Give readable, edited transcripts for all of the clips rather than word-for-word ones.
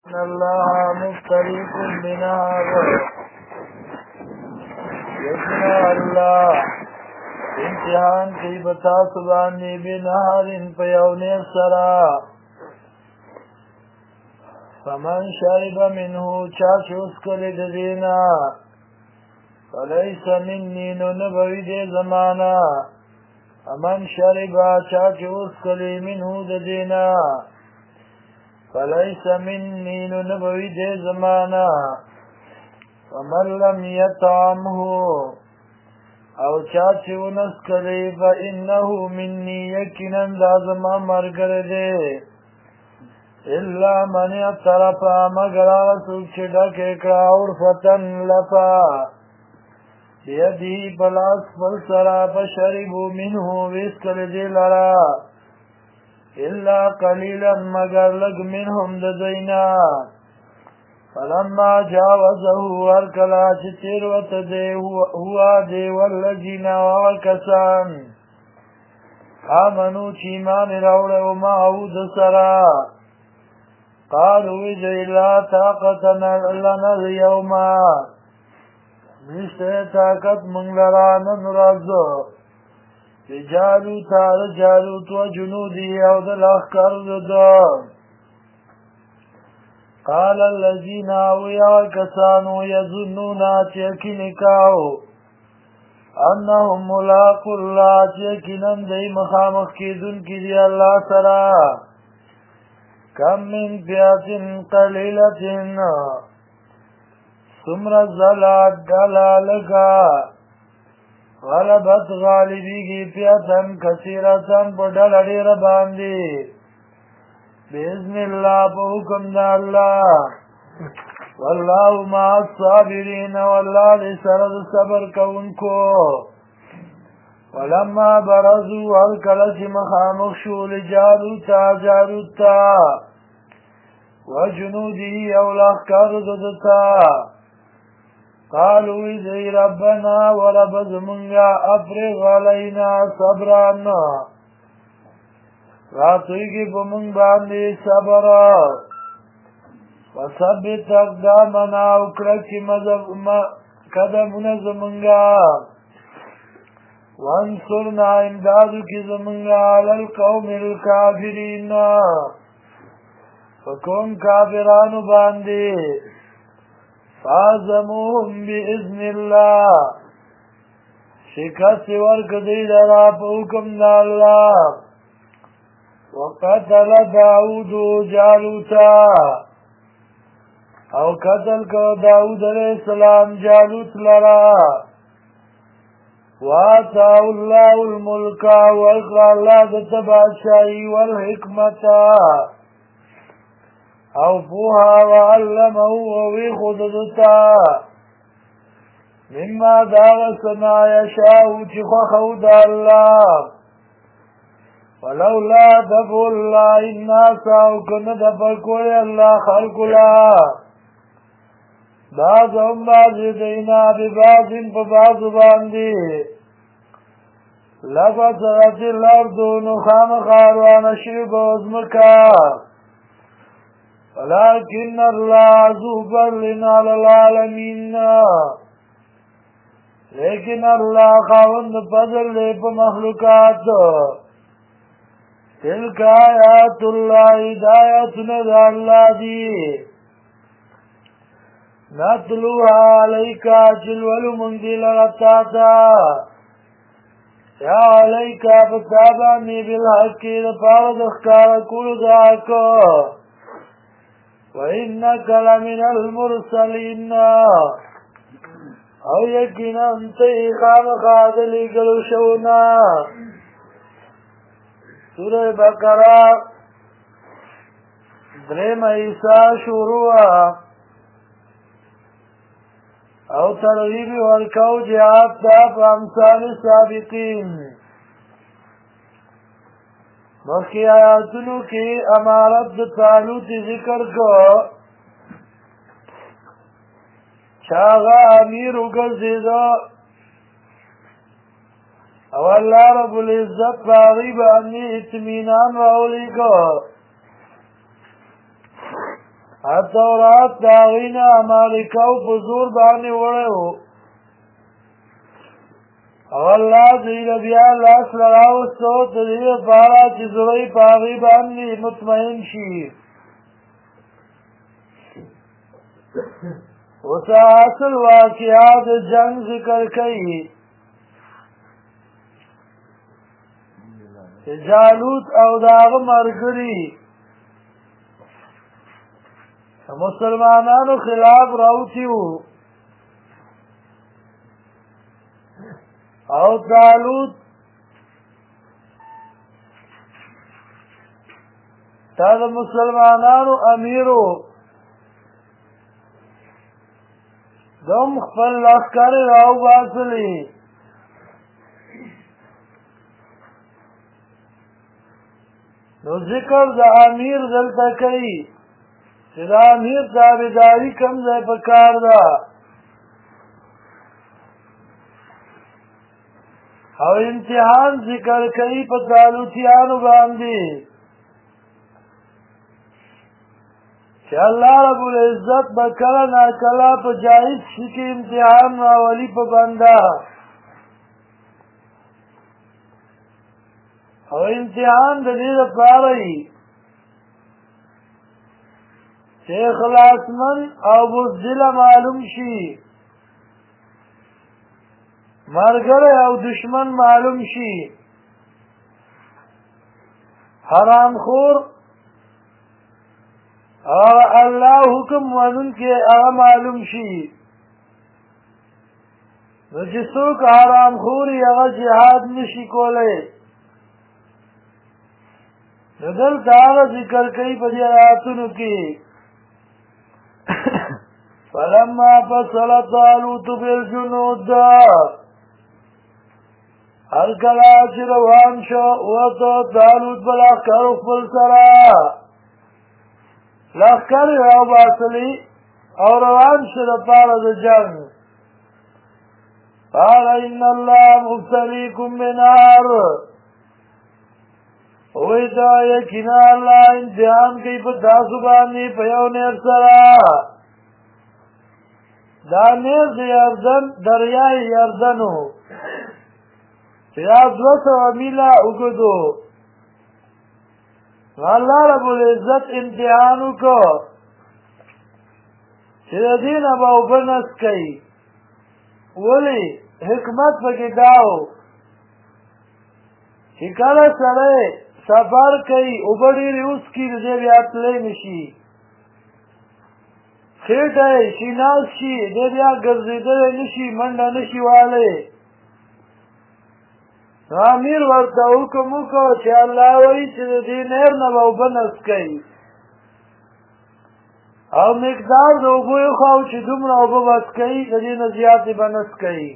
إن الله مفتريكم بنهر يسمع الله امتحان کی بتا سبانی بنهر پیونی سرا فمن شرب منه چاچ اسکل دینا فلیس منی نبوی دی زمانا فمن شرب چاچ اسکل منه دینا فليس مني نبوي دي زمانا ومن لم يطعمه او چاچه ونسکلی فإنه مني يكنا لازم مرگر دي إلا من اعترفا مگر آسوک چڈک اکڑا عرفتن لفا بيده بلاس فلسرا فشربو منه ويسکل دي لرا إلا قليلا مگر لگ منهم ددينا فلما جاوزه ورکلا چتیر وتدي هو دي والذين وكسان آمنوا چیمان روڑ ومعه دسرا قالوا إذا لا طاقتنا لنا اليوم نشته طاقت من لرانا نرازو جالوت و جنودی او دل اخکر دو قال الذين اویا کسانو یظنون چیکنکاو انهم ملاقو اللہ چیکنن دی مخامخ کی دن کی دی اللہ سرا کم من فیات قلیلت سمر الزلات دلالکا غلبت غالبیگی پیاتن کثیرتن پڑھل اڈیر باندی بإذن اللہ پا حکم دا اللہ واللہ مع الصابرین واللہ دی سرد صبر کونکو ولما برزو والکلچ مخامخ شول جالوتا وجنودی اولاخ کرددتا قالوا إذا ربنا ورب زمنگا افرغ علينا صبرانا راتوی کی پمنگ باندی صبر وثبت اقدامنا اکرکی قدمنا زمنگا وانصرنا امدادو کی زمنگا علی القوم الكافرین فکون کافرانو باندی فازموهم بإذن الله شکست ورک دی لرا پا حکم دا اللہ وقتل داود جالوتا او قتل کو داود علیہ السلام جالوت لرا وآتاو اللہ الملکا واقرا اللہ دتباشائی والحکمتا او فوها وعلمه ووی خوددتا مما داغسنا یشاو چی خوخو دا اللہ ولولا دفع اللہ الناس او کن دفع کوئی اللہ خلق لا بعضهم بعض دینا ببعض فبعض باندی لفصلت الارض نخام خاروان شرب ازمکا ولكن الله ذو فضل على العالمين لیکن اللہ خاوند فضل لے پا مخلوقات تلک آیات اللہ ہدایتنا دا اللہ دی نتلوها علیکا چلولو مندل رتاتا یا علیکا فتابانی بالحق دا پارد اخکار کل داکو وَإِنَّكَ لَمِنَ الْمُرْسَلِينَ او یقینا انتی خام خادلی گلو شونا سورہ بقرہ درم عیسیٰ شروع او ترغیب ورکو جہاد تا پا امثال سابقین مخی آیاتنو کی امارت طالوت ذکر کو چاغا امیر اگرزیدو او اللہ رب العزت باغی بانی اطمینان راولی کو التورات داغینا مالکو پزور بانی وڑیو او اللہ دیل بیا لاس لراوستو تدیر پارا چی زوی پاغی بانی مطمئن شی وسا اصل واقعات جنگ ذکر کئی جالوت او داغ مرگری مسلمانانو خلاف راوتیو او جالوت تا دا مسلمانانو امیرو دم خپل لخکر راو باسلی نو ذکر دا امیر دلتا کئی چه دا امیر تابداری کم زی پکار دا او امتحان ذکر کئی پا تالوتیانو باندی چه اللہ رب العزت بکلا ناکلا پا جائز شکی امتحان راولی پا بندا او امتحان دلیر پارئی چه اخلاصمن او بزدل معلوم شی مرگر او دشمن معلوم شی حرام خور اللہ حکم ونن کے معلوم شی جسوک حرام خوری اغا جہاد نشی کولے ندل تاغا ذکر کئی پدی آیاتنو کی فلما فصل طالوت بالجنود ہر کلا چی روان شو وطو طالوت بالاخکر اخبر سرا لخکر او باسلی او روان شد پارد جنگ قال ان اللہ مبتلیکم بنار ویتا یکینا اللہ امتحان کئی پتا سبانی پیونیر سرا دانیر دی اردن دریای اردنو چیاد وسو امیلا اگدو اللہ رب العزت امتحانو کو چی دین ابا اوبنس کئی ولی حکمت پکی داو چی کل سرے سفر کئی اوبڑیری اس کی رجے بیات لے نشی خیٹ ہے شیناس شی دے بیا گرزی دے نشی منڈا نشی والے امیر ورطا حکمو کو چه اللہ وی چه دی نیر نباو بنس کئی او مقدار دو بوی خواو چه دمرا او ببس کئی دی نزیاتی بنس کئی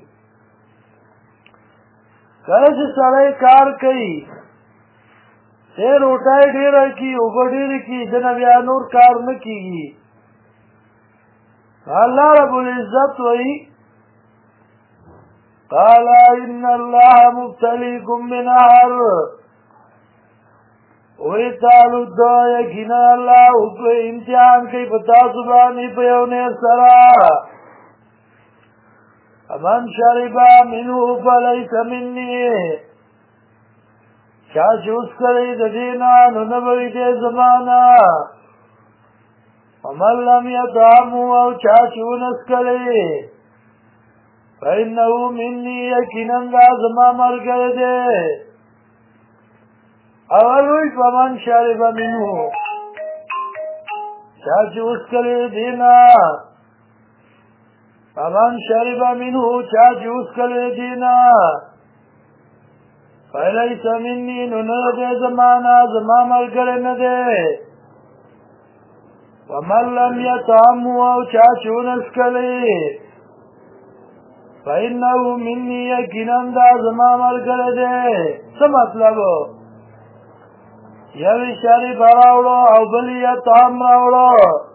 کلچ سرائی کار کئی چه روٹائی دیر کی اوبا دیر کی دن بیا نور کار نکی گی اللہ رب العزت وی قال ان اللہ مبتلیکم بنہر ویتالو دا یکینا اللہ امتحان کئی پتا زبانی پیونیر سرا من شربا منو فلیس منی چاچ اس کری دینا ننبوی دے زمانا ومن لم یطعمو او چاچ انس کری فإنه منی یقیناً دا زما مرگر دے اولوی فمن شرب منو چاچ اس کری دینا فمن شرب منو چاچ اس کری دینا فلیس منی نندے زمانا زما مرگر ندے ومن لم یطعمو او چاچ انس کری فإنه منی یقیناً دا زما مرگر دے سا مطلب یوی شرب راوڑو او بلی طعام راوڑو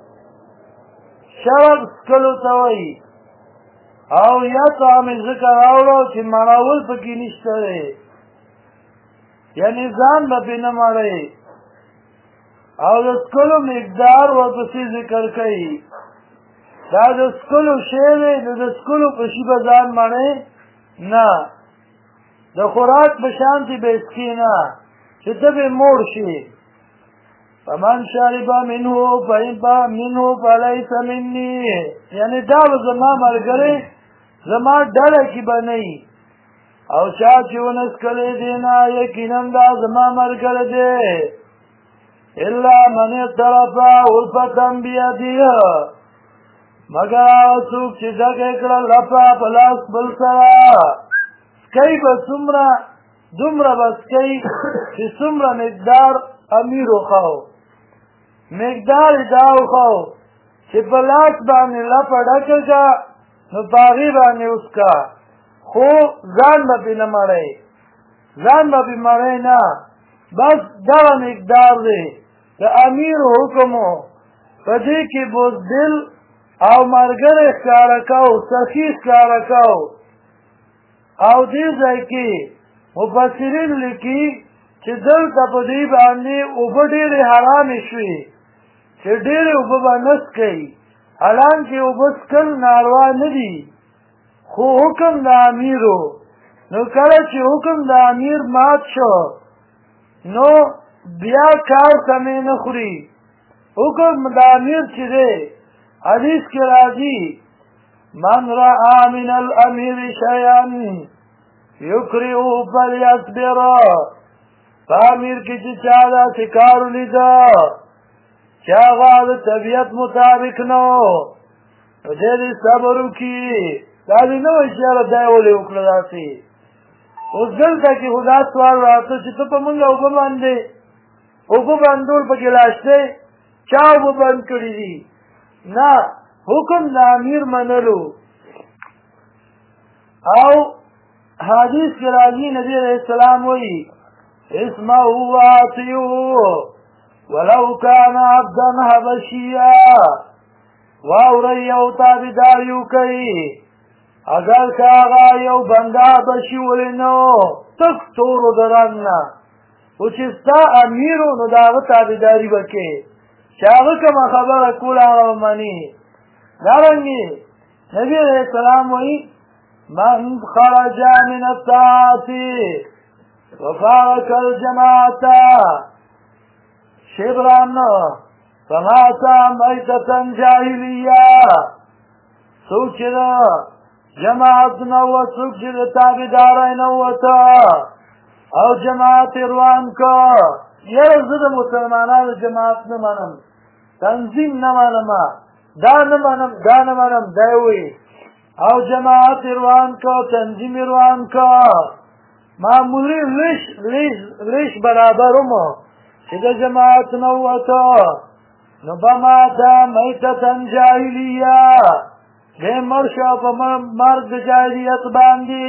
شرب سکلو تاوی او یا طعام ذکر راوڑو چی مناول پکی نشتره یعنی زان با پی نماره او د څکلو مقدار ورپسې ذکر کوي دا د څکلو شی دی نو د څکلو په شي به ځان مڼې نه د خوراک په شانتې به څکې نه چې ته به موړ شي فمن شرب منه فلیس مني یعنی دا به زما ملګری زما ډله کې به نه وي او چا چې ونه څکلی دی نه یقینا دا زما ملګری دی الا من اعترف غرفة بیده مگر هغه څوک چې ډکه کړه لپه په لاس بل سره څکی به دومره به څکی چې څومره مقدار امیر وښو مقدار یې دا وښو چې په لاس باندې لپه ډکه کړه نو په هغې باندې وڅکه خو ځان به پرې نه مړی ځان به پرې مړی نه بس دغه مقدار دی د امیر حکم په دې کې بزدل او ملګری ښکاره کو سخي ښکاره کو او دې ځای کې مفسرین لیکي چې دلته په دې باندې اوبه ډېرې حرامې شوې چې ډېرې اوبه به نه څکئ حالانکې اوبه څکل ناروا نه دي خو حکم د امیرو نو کله چې حکم د امیر مات شو نو بیا کار سمې نه خوري حکم د امیر چې دی حدیث کې راځي من رأى من الامیر شیئا یکرهه فلیصبر په امیر کې چې چا داسې کار ولیده چې هغه د طبیعت مطابق نه و نو دی دې صبر وکړي دا دې نه وایي چې یاره دا یې ولې وکړه داسې اوس دلته کې خو دا سوال راته چې ته په مونږ اوبه باندې اوبه بندول پکې لاشتی چا اوبه بند کړي دي نه حکم د امیر منلو او حدیث کې راځي نبی علیه السلام وایي اسمعوا واطیعوا ولو کان عبدا حبشیا واورئ او تابعداري وکړئ اگر که هغه یو بنده حبشي ولې نه و تک تورو د رنګ نه خو چې ستا امیر و نو د هغه تابعداري به کوې چې هغه کومه خبره کوله هغه به مني دارنګې نبي علیه السلام وایي من خرج من الطاعة وفارق الجماعة شبرا فمات میتة جاهلیه څوک چې د جماعت نه ووت څوک چې د تابعدارۍ نه ووته او جماعت روان که یاره زه د مسلمانانو جماعت نه منم تنظیم نه منم دا نه منم دا نه منم دی وایي او جماعت روان که تنظیم روان که معمولی لیش برابر ومو چې د جماعت نه ووته نو بماته میتة جاهلیه دی مړ شو په مرګ د جاهلیت باندې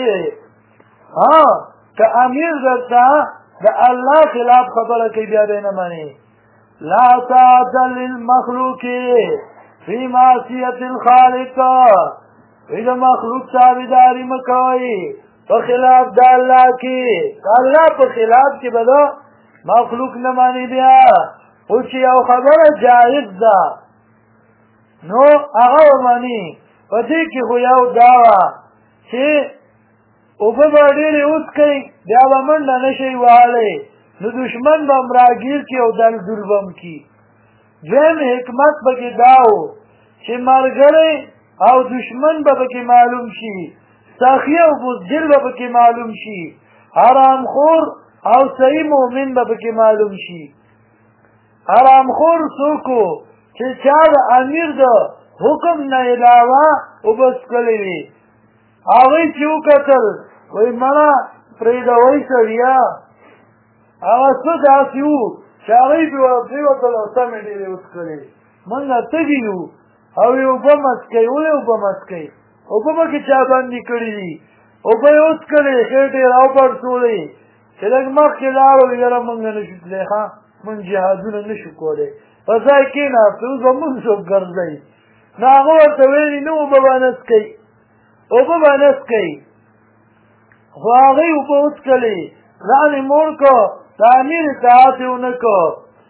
که امیر درته د الله خلاف خبره کوي بیا دی نه منې لا طاعة للمخلوق فی معصیة الخالق وی د مخلوق تابعداري مه کوئ په خلاف د الله کې د الله په خلاف کې به د مخلوق نه ماني بیا خو چې یو خبره جایز ده نو هغه ومني په دې کې خو یو دا وه چې اوبه به ډېرې وڅکئ بیا به منډه نه شئ وهلی نو دشمن به هم راګیر کړي او دلدل به هم کړي دویم حکمت پکې دا و چې ملګری او دشمن به پکې معلوم شي سخي او بزدل به پکې معلوم شي حرامخور او صحیح مؤمن به پکې معلوم شي حرامخور څوک و چې چا د امیر د حکم نه علاوه اوبه څکلې وي هغوی چې وکتل وایي مړه پرېږدوئ سړیه هغه څه داسې وو چې هغوی پرېوتل او سمې ډېرې وڅکلې موږ تږي یو او یې اوبه مه څکئ ولې اوبه مه څکئ اوبه پکې چا بندې کړي دي اوبه یې وڅکلې خېټې یې راوپړسولې چې لږ مخکې لاړو یاره موږ نه شو تللی ښه موږ جهادونه نه شو کولی په ځای کېناستو اوس به موږ څوک ګرځئ نو هغه ورته ویلي نه اوبه به نه څکئ اوبه به نه څکئ خو هغوی اوبه وڅکلې ځان یې موړ کړ د امیر اطاعت یې ونه کړ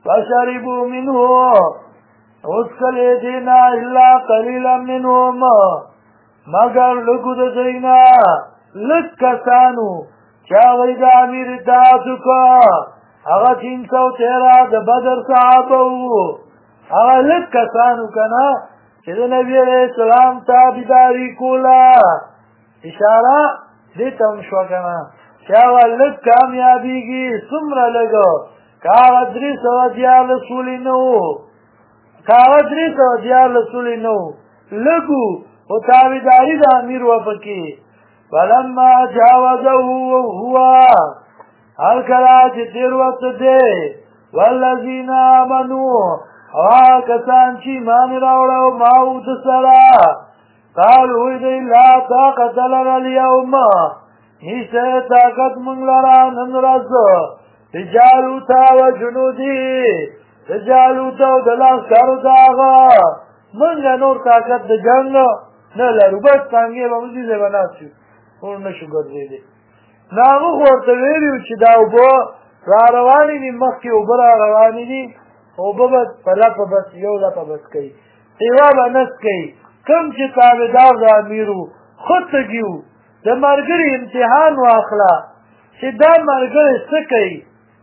فشربوا منه اسکلی دینا الا قلیلا منهم مگر لگو دزینا لگ کسانو چاوی دا امیر اطاعتو کا اغا 313 دا بدر صحابو اغا لگ کسانو کنا چه دا نبی علیہ السلام تابداری کولا اشارہ دیتا مشوا کنا چاوی لگ کامیابی کی سمر لگو کاغا 300 رسولی نو کاغا 300 رسولی نو لگو و تابداری دا امیر وفکی فلما جاوزه هو الکلا چه تیر وقت دے والذین آمنوا کسان چی مانی راوڑاو ماود سرا قالو دی لا طاقت لنا اليوم نیسے طاقت منگلرا ننرز رجالوتا و جنودی رجالوتا و دلاس کارو داغا منگا نور طاقت دا جنگ نلرو بس تانگی بمزی سے بناسیو اور نشو گرزی دی ناغو خورتا ویلیو چی دا اوبو را روانی دی مخی اوبو را روانی دی اوبو بس پلا پا بس یو لا پا بس کئی تیوا با نس کئی کم چی تابدار دا امیرو خود تگیو دا مرگری امتحان واخلا چی دا مرگری سکئی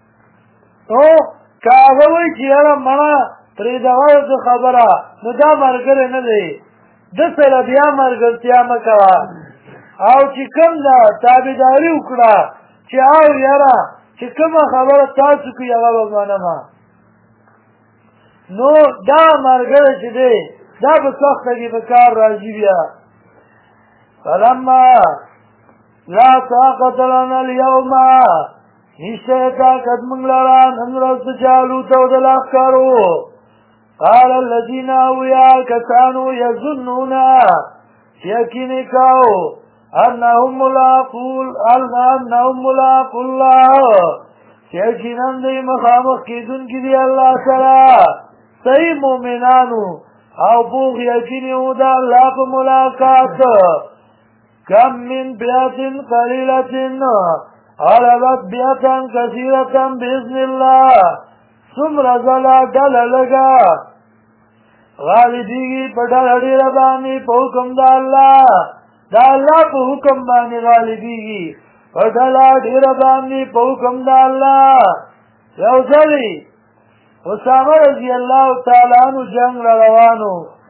کاغوی چی یرا منا پریدغاو دا خبره نو دا مرگری ندی دسل بیا مرگرتیا مکوا او چې کوم دا تابعداري وکړه چې او یاره چې کومه خبره تاسو کوي هغه به منمه نو دا مرګره چې دی دا به سخته کې به کار راځي بیا فلما لا طاقت لنا اليوم نشته طاقت موږ لره نن ورځ جالوت او د لښکرو قال الذين اویا کسانو یظنون یقین کاو انهم ملاقو الله یقینا دی مخامخ کیدون کی دی الله سره صحیح مومنانو او بوغ یقینیو دا اللہ پا ملاقات کم من بیعتن قلیلتن غلبت بیعتن کثیرتن بیزن اللہ سمر زلا ڈل لگا غالبیگی پا ڈل ڈیر بانی پا حکم دا اللہ پا حکم بانی غالبیگی پا ڈل ڈیر بانی پا حکم دا اللہ یوزلی اسامہ رضی اللہ تعالیٰ عنہ جنگ روانو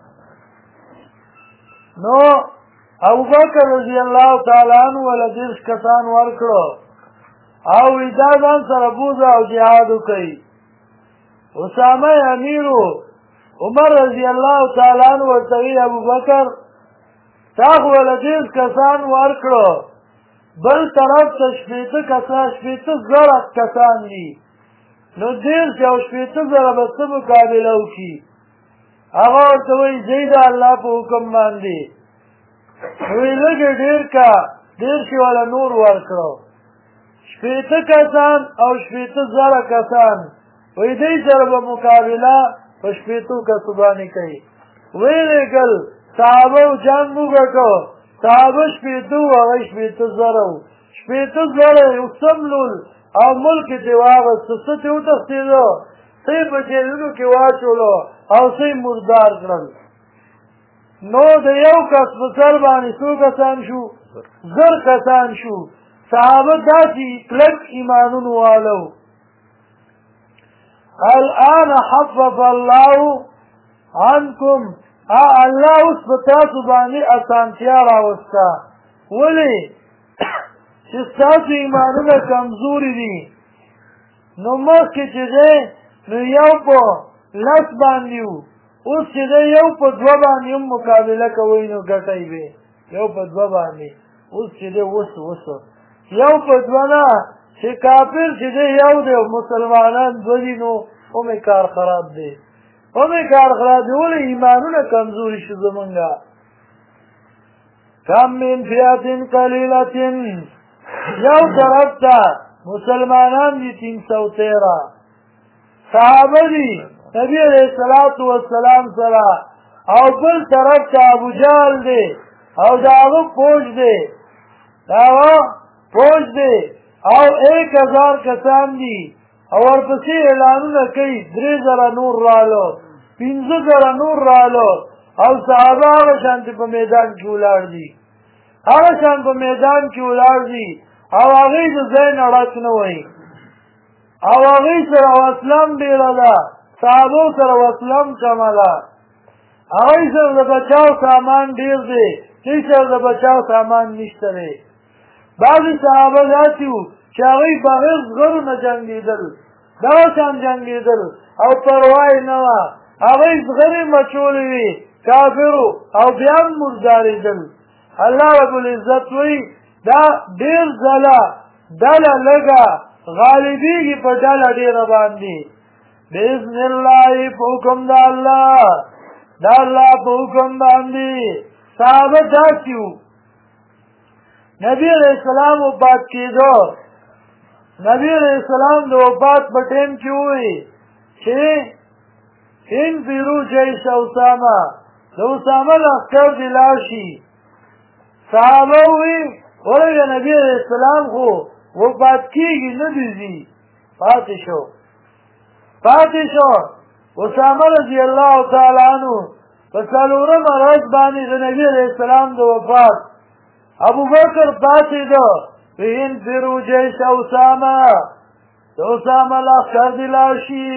نو ابو بکر رضی اللہ تعالیٰ عنہ والا دیرش کسان ورکڑو او ادادان سر بوزا او جہادو کئی اسامہ امیرو عمر رضی اللہ تعالیٰ عنہ ورطوی ابو بکر تاخ والا دیرش کسان ورکڑو بل طرف تشفیت کسان شفیت زرق کسان دی نو دیر چې او شپېته زره به څه مقابله وکړي هغه ورته وایي ځئ د الله په حکم باندې وایي لږې ډېر کا ډېر شي والا نور ورکړو شپېته کسان او شپېته زره کسان وایي دی سره به مقابله په شپېتو کسو باندې کوي ویې لېږل صحابه جنګ وګټو صحابه شپېته وو هغه شپېته زره وو شپېته زره یو سملول او ملک تی واغست ستی او تختیدو سی په جیلونو کې واچولو او سی مردار کړل نو د یو کس په سر باندې څو کسان شو زر کسان شو صحابه داسې کلک ایمانونو والو الان حفظ الله عنکم الله اوس په تاسو باندې اسانتیا راوسته ولې چې ستاسو ایمانونه کمزوري دي نو مخکې چې دی نو یو په لس باندې وو اوس چې دی یو په دوه باندې هم مقابله کوئ نو ګټئ به یو په دوه باندې اوس چې دی اوس یو په دوه نه چې کافر چې دی یو دی مسلمانان دوه دي نو همې کار خراب دی همې کار خراب دی ولې ایمانونه کمزوري شو زمونږ کم من فئة قلیلة یو طرف تا مسلمانان دی 313 صحابه دی نبی علیہ السلام سرا او بل طرف تا ابو جال دی او داغو پوش دی او 1000 کسان دی او ورپسې اعلانونه کوي 3000 نور رالو 15000 نور رالو او صحابه هغه شانتې په میدان کې ولاړ دي هغه شان په میدان کې ولاړ دي او هغوی د ځای نه ډک نه وایي او هغوی سره وسلم ډېره ده صحابو سره وسلم کمه ده هغوی سره د بچاو سامان ډېر دی دوی سره د بچاو سامان نشته دی بعضې صحابه داسې وو چې هغوی بغیر زغرو نه جنګېدل دغه شان جنګېدل او پروا یې نه وه هغوی زغرې مچولې وي کافرو او بیا هم مردارېدل الله رب العزت وایي دا ډېر ځله ډله لږه غالبېږي په ډله ډېره باندې بإذن الله په حکم د الله د الله په حکم باندې صحابه داسې وو نبی علیہ السلام وفات کېدو نبی علیہ السلام د وفات په ټیم کې ووایي چې انفروا جیش اسامه د اسامه لښکر دې لاړ شي صحابه ووایي ورګه نبی علیہ السلام خو وفات کېږي نه دې ځي پاتې شو اسامه رضی الله تعالی عنه په څلورمه ورځ باندې د نبی علیہ السلام د وفات ابو بکر پاتېده انفروا جیش اسامه د اسامه لښکر دې لاړ شي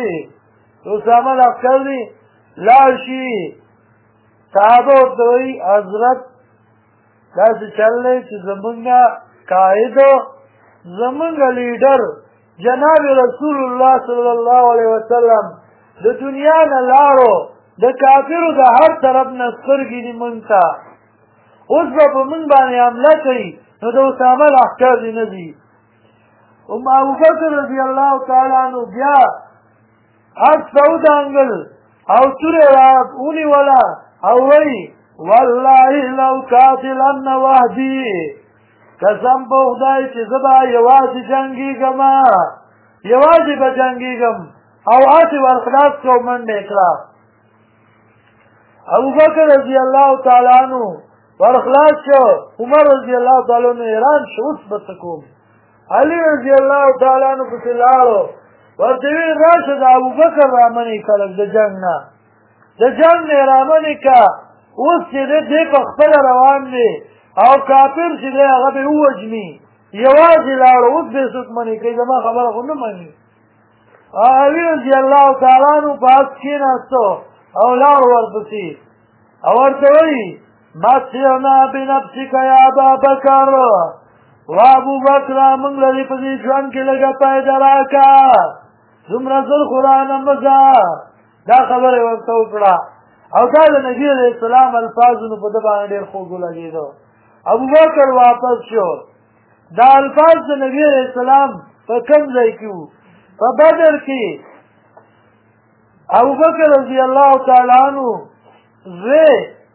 صحابه ورته وایي حضرت داسې چل دی چې زمونږ قائد زمونږ لیډر جناب رسول الله صلی الله علیه وسلم د دنیا نه لاړو د کافرو د هر طرف نه سترګې دي مونږ ته اوس به په مونږ باندې حمله کوي نو د اسامه لښکر دې نه ځي ابوبکر رضی الله تعالی عنه بیا عکس راودانګل او تورې ونیوله او وایي والله لو قاتلن وحدي قسم په خدای چې زه به یوازې جنګېږم او هسې ورخلاص کړو منډې کړه ابوبکر رضی الله تعالی عنه ورخلاص شو عمر رضی الله تعالی عنه حیران شو اوس به څه کوم علي رضی الله تعالی عنه پسې لاړو ورته ویل راشه د ابوبکر رامنې خلک د جنګ نه رامنې که اوس چې دی په خپله روان دی او کافر چې دی هغه به ووژني یوازې لاړو اوس به یې څوک منې کوي زما خبره خو نه مني علي رضی الله تعالی عنه په آس کېناستو او لاړو ورپسې او ورته وایي مسیرنا بنفسک یا ابابکر و ابوبکر موږ لرې په دې ژوند کې لږه پیدا راکړه دومره زر خو رانه مه ځه دا خبره یې ورته وکړه او دا د نبي علیه السلام الفاظونو په ده باندې ډېر خوږ ولګېده ابوبکر واپس شو دا الفاظ د نبي علیه السلام په کوم ځای کې وو په بدر کې ابوبکر رضی الله تعالی عنه زه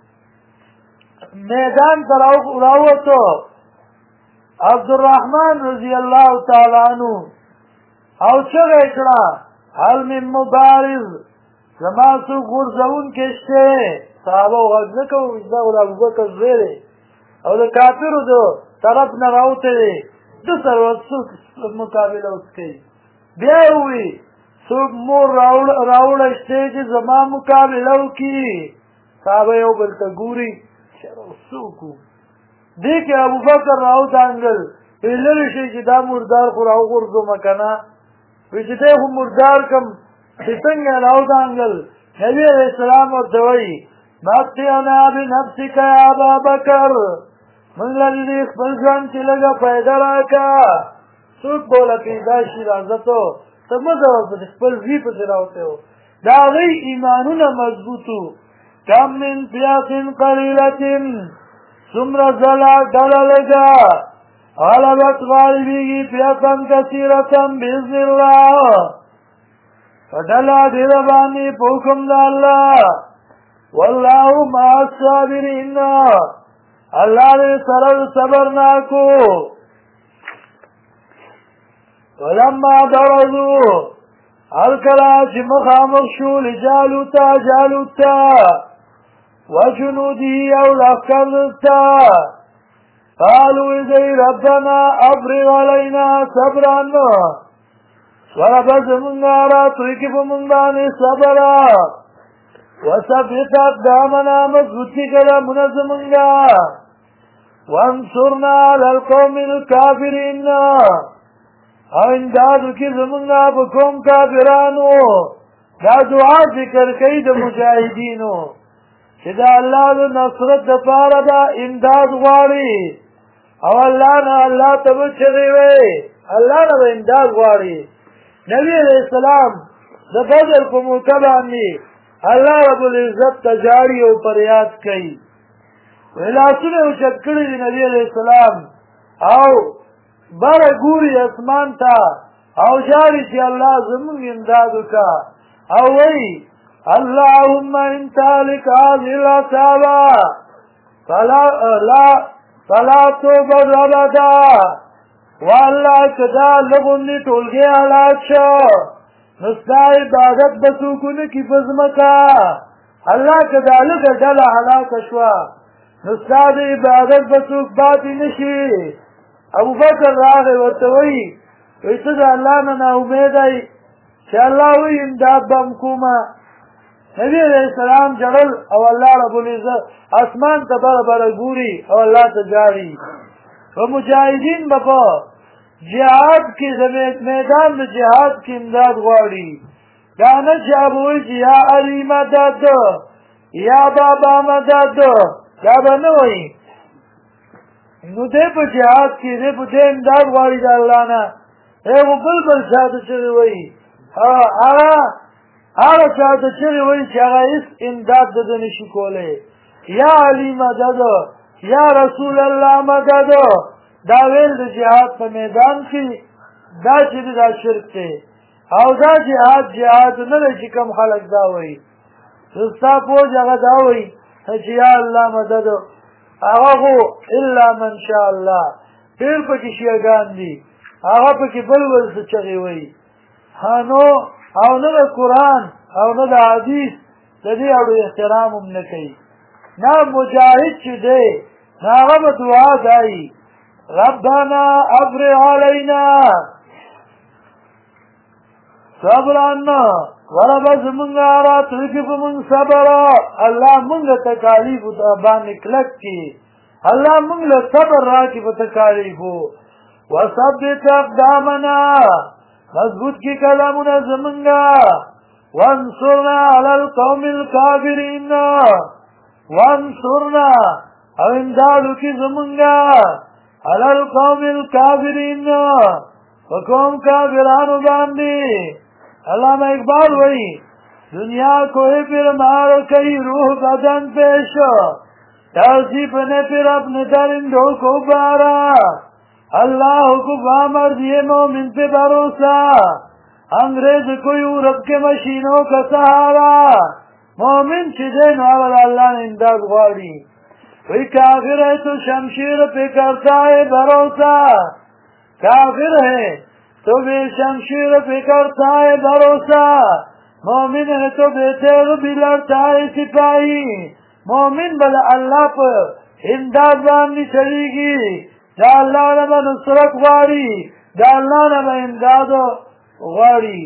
میدان ته راووتو عبدالرحمن رضی الله تعالی عنه او چغې کړه هل من مبارز زما څوک غورځونکی شته صحابه غږ نه کوو دا خو د ابوبکر زوی دی او د کافرو د طرف نه راوتی دی ده سره څوک مقابله اوس کوي بیا یې ووایي څوک مور راوړی شته چې زما مقابله وکړي صحابه یو بل ته ګوري چېرې څوک وو دې کې ابوبکر راودانګل لرې شي چې دا مردار خو راوغورځومه که نه وایي چې دی خو مردار کم چې څنګه راودانګل نبي علیه السلام ورته وایي مقتعنا بنفسک یا ابابکر موږ لرې دې خپل ځان چې لږه پیدا راکړه څوک بوله پیدا شي راځه ته ته مه ځه ورپسې خپل زوی پسې راوتی و د هغوی ایمانونه مضبوط وو کم من فئة قلیلة څومره ځله ډله لږه غلبت غالبېږي فئة کثیرة بإذن الله په ډله ډېره باندې په حکم د الله والله مع الصابرین الله دې سره صبرناکو ولما برزوا هر کله چې مخامخ شو لجالوت وجنوده او لښکر ته قالوا ای ربنا افرغ علینا صبرا ورب زمونگا راتوی کی پمونگانی صبرا وثبت اقدامنا مضبوط کی کلامنا زمونگا وانصرنا على القوم الكافرين او امدادو کی زمونگا بقوم کافرانو دا دعا ذکر کئی دا مجاہدینو چې دا اللہ دا نصرت دا پارا دا امداد غواری او اللہ نا اللہ تبو چغیوے اللہ نا با امداد غواری نبی علیہ السلام دا بدر کو موقع باندی اللہ رب العزت تجاری او پریاد کئی ویلاسونے اوچت کری دی نبی علیہ السلام او بر گوری اسمان تا او جاری چی اللہ زمون امدادو کا او وی اللہم انتالک آذی العصابہ فلا توبر ربدا واللہ کدا لغنی ٹولگی حالات شو نستا عبادت بسوکن کی بزمکا اللہ کدا لگا ڈالا حالات شوا نستا عبادت بسوک باتی نشی ابو بکر راغ ورتوئی ویسد اللہ نا امید آئی چه اللہ وی امداد بامکوما نبی علیہ السلام جڑل او اللہ رب العزت اسمان تا بر گوری او اللہ تجاری و مجاہدین بپا جہاد کی میدان میں جہاد کی امداد غواری دانا جابوئی جی یا علی مدد یا بابا مدد جابا نوئی نو دے پا جہاد کی دے پا دے امداد غواری دا اللہ نا اے وہ بلبل شاہد چلی وئی آغا شاہد چلی وئی چی آغا اس امداد ددنشی کولے یا علی مدد یا رسول اللہ مدد دا ویل دا جہاد پا میدان کی دا چلی دا شرک تے او دا جہاد نلے چی کم خلق دا وئی رستا پوج آغا دا وئی چی یا اللہ مدد آغا خو الا من شاء اللہ پھر پا کی شیعگان دی آغا پا کی بلول سے چگی وئی ہانو او نه دا قرآن او نه دا حدیث دا دی اوڑو احترام ام نکی نا مجاہد چی دے نا غب دعا دائی ربنا افرغ علینا صبرانا ورب زمانگا را ترکف من صبرا اللہ منگا تکالیف بان اکلک کی اللہ منگا صبر را کی فتکالیفو وثبت اقدامنا مضبوط کی کلامنا زمانگا وانصرنا علی القوم الكافرین وانصرنا او امدادو کی زمانگا علی القوم الكافرین وقوم کافرانو باندی علامہ اقبال وئی دنیا کو ہی پھر مار کئی روح بدن پیش ترسیف نے پھر اپنے درندوں کو بارا اللہ کو بامر دیے مومن پہ بھروسہ انگریز کو یورپ کے مشینوں کا سہارا مومن چیزیں نوال اللہ نے امداد غواری کوئی کافر ہے تو شمشیر پہ کرتا ہے بھروسہ کافر ہے تو بے شمشیر پہ کرتا ہے بھروسہ مومن ہے تو بے تیر بھی لڑتا ہے سپاہی مومن بلا اللہ پر امداد باندھی چلی گی دا اللہ نبا نصرت غواری دا اللہ نبا امداد غواری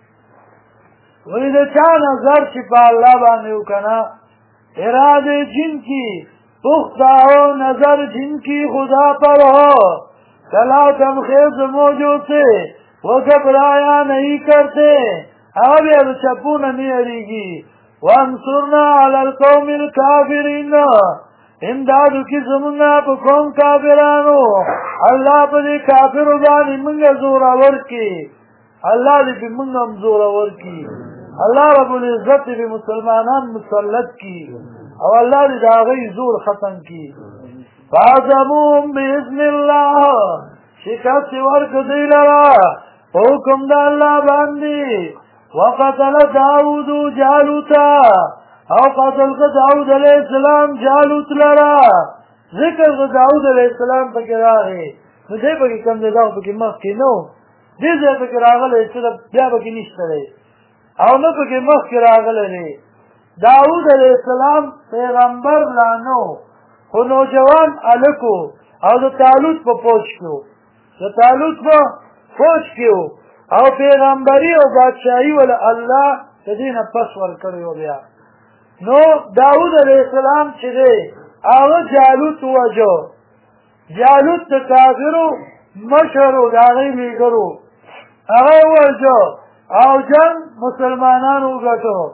وی دا چا نظر چپا اللہ باندھی کنا ارادے جن کی پختہ ہو نظر جن کی خدا پر ہو چلا تمخیز موجود سے وہ گھبرایا نہیں کرتے اب یہ چپون نہیں اریگی وانصرنا علی القوم الکافرین امدادو کی زمانگا پا قوم کافرانو اللہ پا دی کافر بانی منگا زورا ورکی اللہ دی پی منگا زورا ورکی اللہ رب العزت دی مسلمانان مسلط کی او اللہ دی داغی زور ختم کی فعظموهم بإذن اللہ شکست ورک دی لرا حکم دا اللہ باندی وقتل داود جالوتا او قتل کا داود علیہ السلام جالوت لرا ذکر کا داود علیہ السلام پکر آگے دے پکی کم دے داو پکی مخ کی نو دے دے پکر آگل صرف بیا پکی نشتا رہے او نو پکی مخ کی آگل رہے داود علیہ السلام پیغمبر لانو خو نوجوان علکو او دا تالوت پا پوچ کیو دا تالوت پا پوچ کیو او پیغمبري او بادشاهي ول الله د دې نه پس ورکړی بیا نو داود علیه السلام چې دی هغه جالوت ووژه جالوت د کافرو مشر و د هغې لیډر و هغه یې ووژه او جنګ مسلمانانو وګټو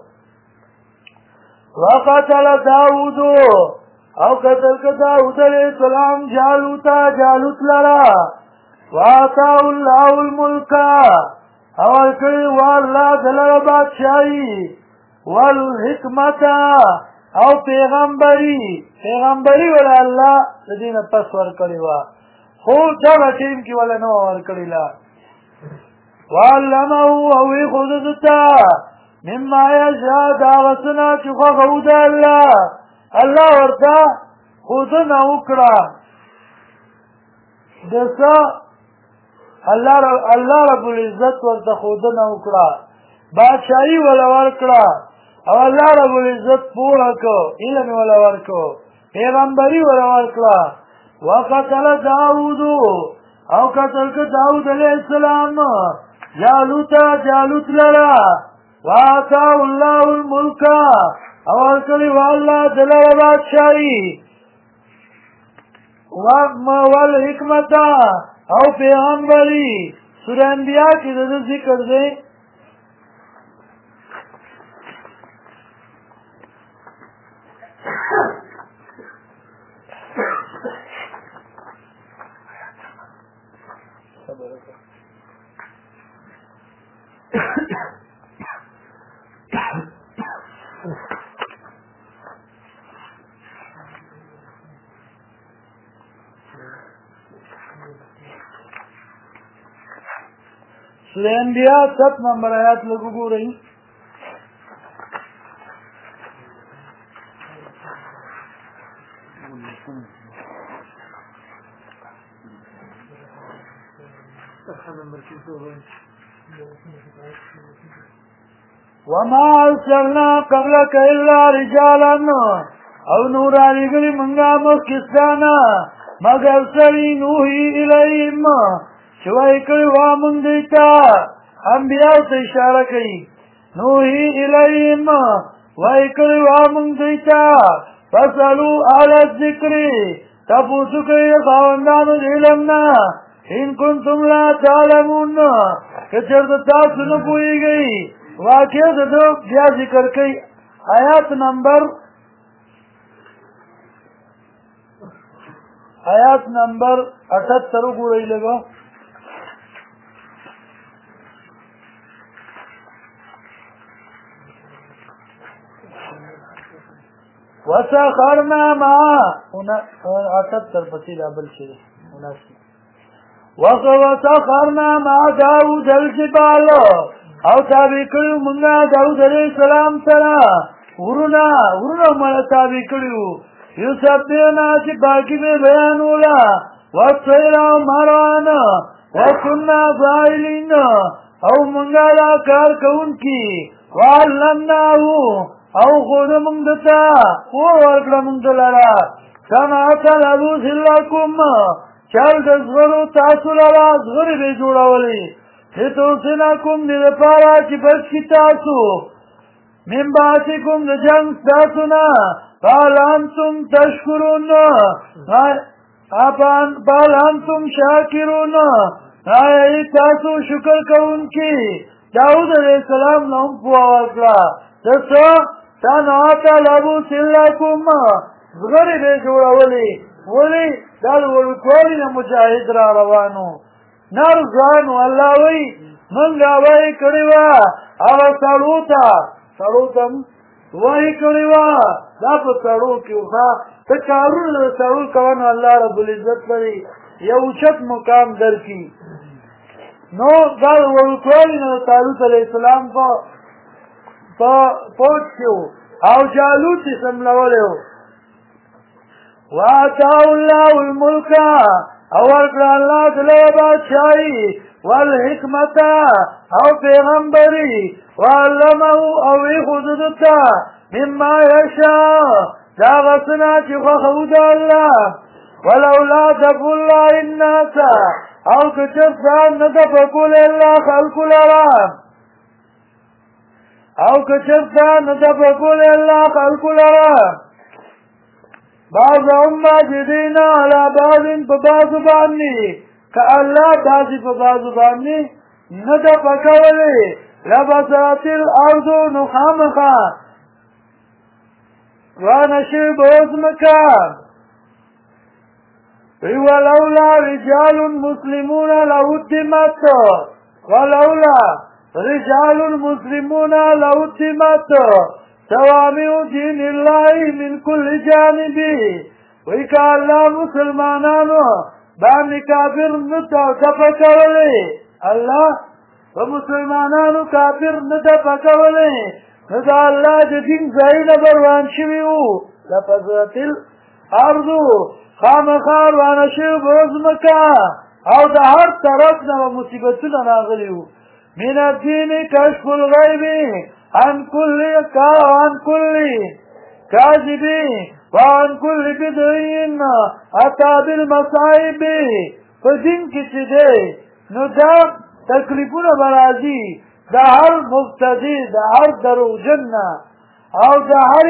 وقتل داود او قتل که داود علیه السلام جالوت لرا وآتاه الله الملک او ورکړی و الله دلره بادشاهي والحکمت او پیغمبري ولا الله د دې نه پس ورکړی وه خو دغه ټیم کې ولا نه وه ورکړې لا وعلمه او یې ښودلو مما یشاء دا هغه څه نه چې خوښه و د الله ورته ښودنه وکړه د څه الله رب العزت ورته ښودنه وکړه بادشاهي وله ورکړه او الله رب العزت پوهه کړه علم یې وله ورکړه پیغمبري وله ورکړه وقتل داود او قتل که داود علیه السلام جالوت لره وآتاه الله الملک او ورکړی و الله دلره بادشاهي والحکمت او پیغمبري سوره انبیاء کې د ده ذکر دی سورہ انبیاء 7 نمبر آیات لگو گو رہی وما ارسلنا قبلك الا رجالا او نور علیگلی منگا مخکستانا مگر سری نوحی الیہم چوائی کری وامن دیتا انبیاء تا اشارہ کئی نوحی الیہم وائی کری وامن دیتا فسالو اہل الذکری تپوسو کئی خواندانو علمنا ان کنتم لا تعلمون کچر تاسو نپوئی گئی واقعہ دو بیا ذکر کئی آیات نمبر 78 گو رہی لگا وسخرنا ما 78 پسې دابل شي 79 وسخرنا ما داود الجبال او تابع کړو مونږه داود علیه السلام سره ورونه مړه تابع کړو یوسفینا چې باقی به بیانولا وسیرا مرانا وکنا فاعلین او مونږه لا کار کوونکی وعلمناه او خود منگ دتا او ورکڑا منگ دلارا سماعتا لابو سلکم چال دزغرو تاسو لارا زغری بے جوڑا ولی حتو سنکم دل پارا چی بچ کی تاسو من باسکم د جنگ تاسونا بال انتم تشکرون بال انتم شاکرون آئی تاسو شکر کون کی داود علیہ السلام نام پوا ورکڑا دسو سنعتا لابو سلکم زغری بے جوڑا ولی دل ورکولی مجاہد را روانو نرزانو اللہ وی منگا وی کریوا اغا سڑوتم وی کریوا دا پا سڑو کیوخا تکارون دا سڑو کوانو اللہ رب العزت لری یو چت مقام در کی نو دل ورکولی طالوت علیہ السلام پا پوچ کیو او جالوت اسم لولیو وآتاو اللہ الملک او ورکڑا اللہ دلے بادشاہی والحکمتا او پیغمبری وعلمہو او خوددتا مما یشا دا غصنا چی خخود اللہ ولولا دفو اللہ الناسا او کچر ځان نه د پکول الله خلق لرا او کچر ځان نه د پکول الله خلق لرا بعضهم ماجدین علی بعض په بعض باندې که الله بعضی په بعض باندې نه د پکولې لبسات الارض نخامخا ونشر بوزمکا ولولا رجال مسلمون لهدمت ولولا رجال مسلمون لهدمت صوامع دین الله من كل جانب ویکا الله مسلمانانو باندې کافر نه تفکرولې الله و مسلمانانو کافر نه تفکرولې نو دا الله د دین ځایونه بروان شوي وو لفظت الارض خامخا روانه شوې بوزمکه او د هر طرف نه مصیبتونه راغلي وو من الدین کشف الغیب عن كل كاذب وعن كل بدعين اتى بالمصائب فدين کې چې دی نو دا تکلیفونه برازي د هر مبتدی د هر دروغجن او د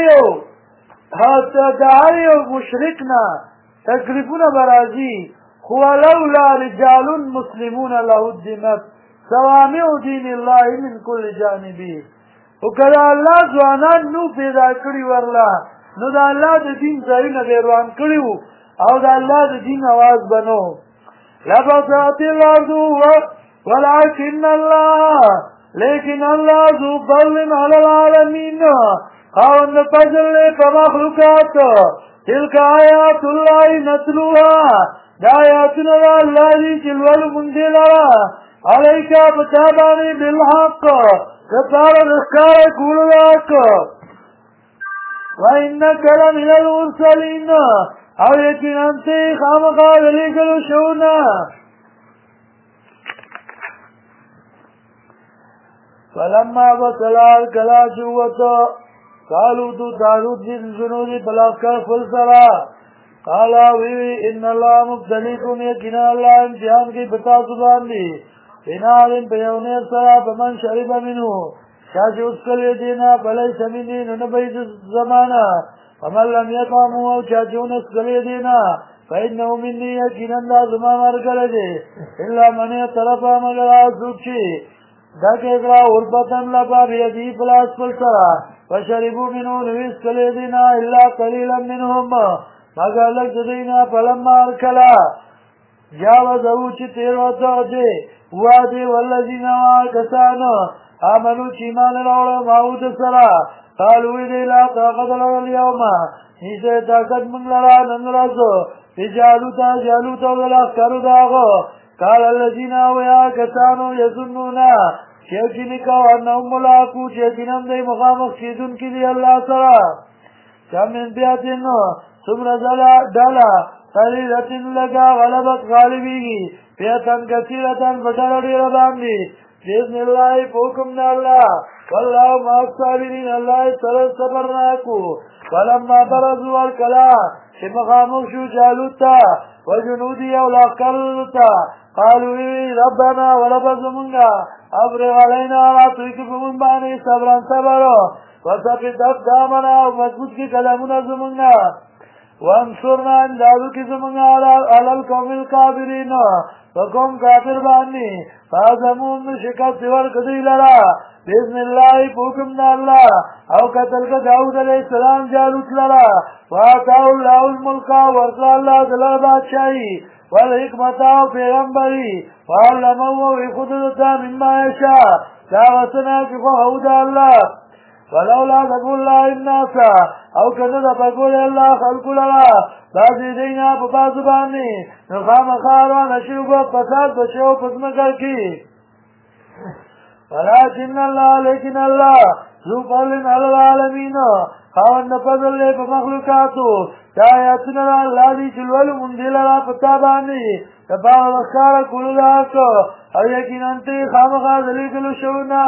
هر یو مشرک نه تکلیفونه برازي خو لولا رجال مسلمون لهدمت صوامع دین الله من كل جانب وکړه الله ځوانان نو پیدا کړی ورلا نو د الله د دین ځایونه بیروان کړی او د الله د دین आवाज بنو لبسات الارض ولكن الله لیکن الله ذو فضل على العالمين خاوند فضل په مخلوقات تلك آیات الله نتلوها دا آیاتنا الله دی چلول مندلرا علیکا بتابانی بالحق کتار رخکار کول لاک وَإِنَّكَ لَمِنَ الْمُرْسَلِينَ او یقین انتی خامقا دلیگلو شونا فلما بطلال کلا شوتا قالو تو دارود جن جنودی بلاسکر فلسرا قالا ویوی ان اللہ مبتلیکم یقین اللہ امتحان کی بتا سبان دی بنالن پیونیر سرا بمن شرب منو شاش اس کلی دینا بلی سمینی ننبید زمانا ومن لم یطعمو او چاچون اس کلی دینا فإنه منی یقین اللہ زمان ارکل دی اللہ منی طرفا مگر آسوک چی داکه اقرا غربتن لبا بیدی پلاس پلسرا وشربو منو نویس کلی دینا الا قلیلا منهم مگر لگ دینا پلما ارکلا جاوزو چی تیروتا دی وادی والذین کسانو آمنو چیمان راوڑا ماود سرا قالوی دی لا طاقت لنا اليوم نیسے طاقت من لرا ننرسو پی جالوتا ولاسکارو داغو قال الذین آویا کسانو یزنونا چیکنکا وانہم ملاقو چیکنم دی مخامق چیدن کی دی اللہ سرا کم من بیاتنو سمر ڈالا قلیلتن لگا غلبت غالبیگی فیتن کثیرتن بٹر دیر باندی بإذن اللہ حکم دا اللہ واللہ مع الصابرین اللہ سرد صبرناکو ولما برزو الکلا چه مخامق شو جالوتا وجنودی اولاقلتا قالوا ربنا ولبز منگا افرغ علینا راتوی کفمون بانی صبران صبرو وثبت اقدامنا ومضبوط کی قدمنا زمنگا وانصرنا اندازو کی زمنگا علی القوم الکافرین وقوم کافر بانی فازمون شکست ورکدی لرا بإذن اللہ حکم دا اللہ او قتل کا داود علیہ السلام جالوت لرا وآتاو اللہ الملکا ورکلا اللہ دلال بادشاہی والحکمتا و پیغمبری وعلمو وخددتا مما یشا داغتنا کفا حودا اللہ ولولا دفو اللہ الناسا او کنده پکول اللہ خلقو لرا بازی دینا پاس بانی نخام خاروان اشیوگا پساد بشیو پسمکر کی ولكن اللہ لیکن اللہ ذو فضل علی العالمین خاوند فضل لے پا مخلوقاتو چاہیتنا اللہ دی چلول مندی لرا پتا بانی تپا وخار کلو داکو او یقین انتی خامخا ذلیکلو شونا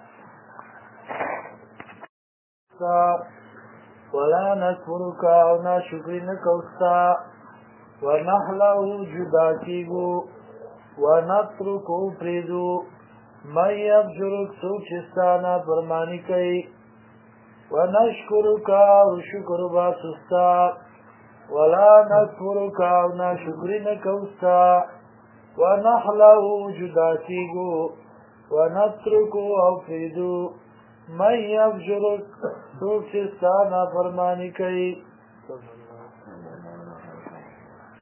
ولا نکفرک او ناشکری نکوستا ونحلو جدا کیگو ونترکو پریدو من یفجرک سوک چستانا فرمانی کئی ونشکرکا و شکر باسستا ولا نکفرکا و ناشکری نکوستا ونحلو جداتیگو ونترکو او پریدو من یفجرک سوک چستانا فرمانی کئی